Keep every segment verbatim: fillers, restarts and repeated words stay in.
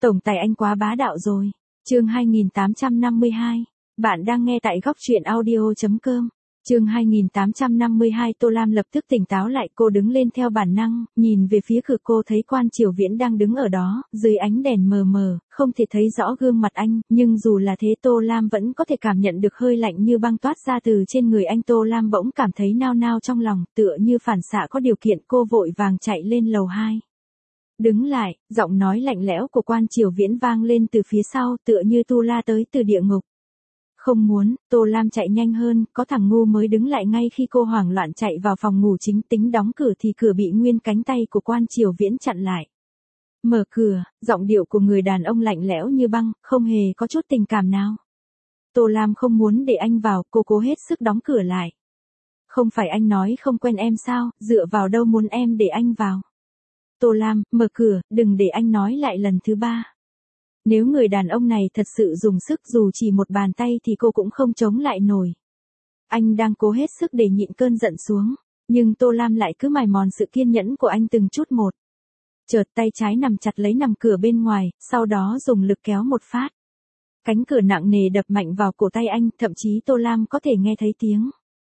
Tổng tài anh quá bá đạo rồi. Chương hai nghìn tám trăm năm mươi hai. Bạn đang nghe tại góc truyện audio chấm com. Chương hai nghìn tám trăm năm mươi hai. Tô Lam lập tức tỉnh táo lại, cô đứng lên theo bản năng, nhìn về phía cửa, cô thấy Quan Triều Viễn đang đứng ở đó, dưới ánh đèn mờ mờ, không thể thấy rõ gương mặt anh, nhưng dù là thế Tô Lam vẫn có thể cảm nhận được hơi lạnh như băng toát ra từ trên người anh. Tô Lam bỗng cảm thấy nao nao trong lòng, tựa như phản xạ có điều kiện, cô vội vàng chạy lên lầu hai. Đứng lại, giọng nói lạnh lẽo của Quan Triều Viễn vang lên từ phía sau, tựa như tu la tới từ địa ngục. Không muốn, Tô Lam chạy nhanh hơn, có thằng ngu mới đứng lại ngay khi cô hoảng loạn chạy vào phòng ngủ chính, tính đóng cửa thì cửa bị nguyên cánh tay của Quan Triều Viễn chặn lại. Mở cửa, giọng điệu của người đàn ông lạnh lẽo như băng, không hề có chút tình cảm nào. Tô Lam không muốn để anh vào, cô cố hết sức đóng cửa lại. Không phải anh nói không quen em sao, dựa vào đâu muốn em để anh vào. Tô Lam, mở cửa, đừng để anh nói lại lần thứ ba. Nếu người đàn ông này thật sự dùng sức dù chỉ một bàn tay thì cô cũng không chống lại nổi. Anh đang cố hết sức để nhịn cơn giận xuống, nhưng Tô Lam lại cứ mài mòn sự kiên nhẫn của anh từng chút một. Chợt tay trái nắm chặt lấy nắm cửa bên ngoài, sau đó dùng lực kéo một phát. Cánh cửa nặng nề đập mạnh vào cổ tay anh, thậm chí Tô Lam có thể nghe thấy tiếng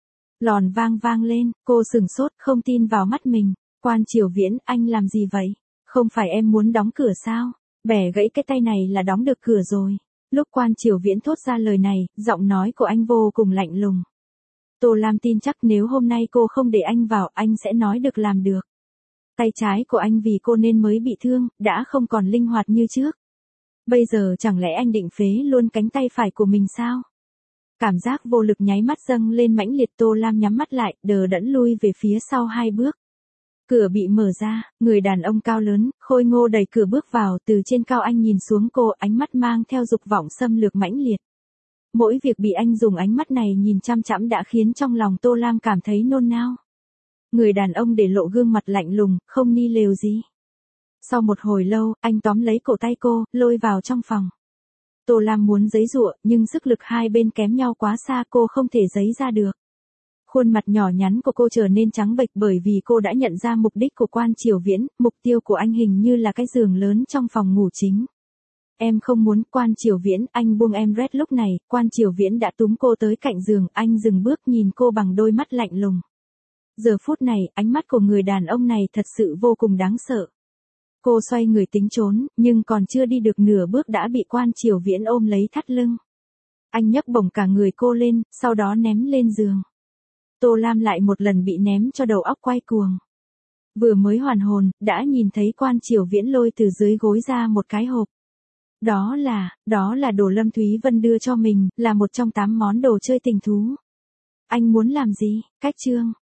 lòn vang vang lên, cô sửng sốt, không tin vào mắt mình. Quan Triều Viễn, anh làm gì vậy? Không phải em muốn đóng cửa sao? Bẻ gãy cái tay này là đóng được cửa rồi. Lúc Quan Triều Viễn thốt ra lời này, giọng nói của anh vô cùng lạnh lùng. Tô Lam tin chắc nếu hôm nay cô không để anh vào, anh sẽ nói được làm được. Tay trái của anh vì cô nên mới bị thương, đã không còn linh hoạt như trước. Bây giờ chẳng lẽ anh định phế luôn cánh tay phải của mình sao? Cảm giác vô lực nháy mắt dâng lên mãnh liệt. Tô Lam nhắm mắt lại, đờ đẫn lui về phía sau hai bước. Cửa bị mở ra, người đàn ông cao lớn, khôi ngô đẩy cửa bước vào, từ trên cao anh nhìn xuống cô, ánh mắt mang theo dục vọng xâm lược mãnh liệt. Mỗi việc bị anh dùng ánh mắt này nhìn chăm chăm đã khiến trong lòng Tô Lam cảm thấy nôn nao. Người đàn ông để lộ gương mặt lạnh lùng, không ni lều gì. Sau một hồi lâu, anh tóm lấy cổ tay cô, lôi vào trong phòng. Tô Lam muốn giãy giụa, nhưng sức lực hai bên kém nhau quá xa, cô không thể giãy ra được. Khuôn mặt nhỏ nhắn của cô trở nên trắng bệch bởi vì cô đã nhận ra mục đích của Quan Triều Viễn, mục tiêu của anh hình như là cái giường lớn trong phòng ngủ chính. Em không muốn. Quan Triều Viễn, anh buông em Red. Lúc này, Quan Triều Viễn đã túm cô tới cạnh giường, anh dừng bước nhìn cô bằng đôi mắt lạnh lùng. Giờ phút này, ánh mắt của người đàn ông này thật sự vô cùng đáng sợ. Cô xoay người tính trốn, nhưng còn chưa đi được nửa bước đã bị Quan Triều Viễn ôm lấy thắt lưng. Anh nhấc bổng cả người cô lên, sau đó ném lên giường. Tô Lam lại một lần bị ném cho đầu óc quay cuồng. Vừa mới hoàn hồn, đã nhìn thấy Quan Triều Viễn lôi từ dưới gối ra một cái hộp. Đó là, đó là đồ Lâm Thúy Vân đưa cho mình, là một trong tám món đồ chơi tình thú. Anh muốn làm gì? Cách chương.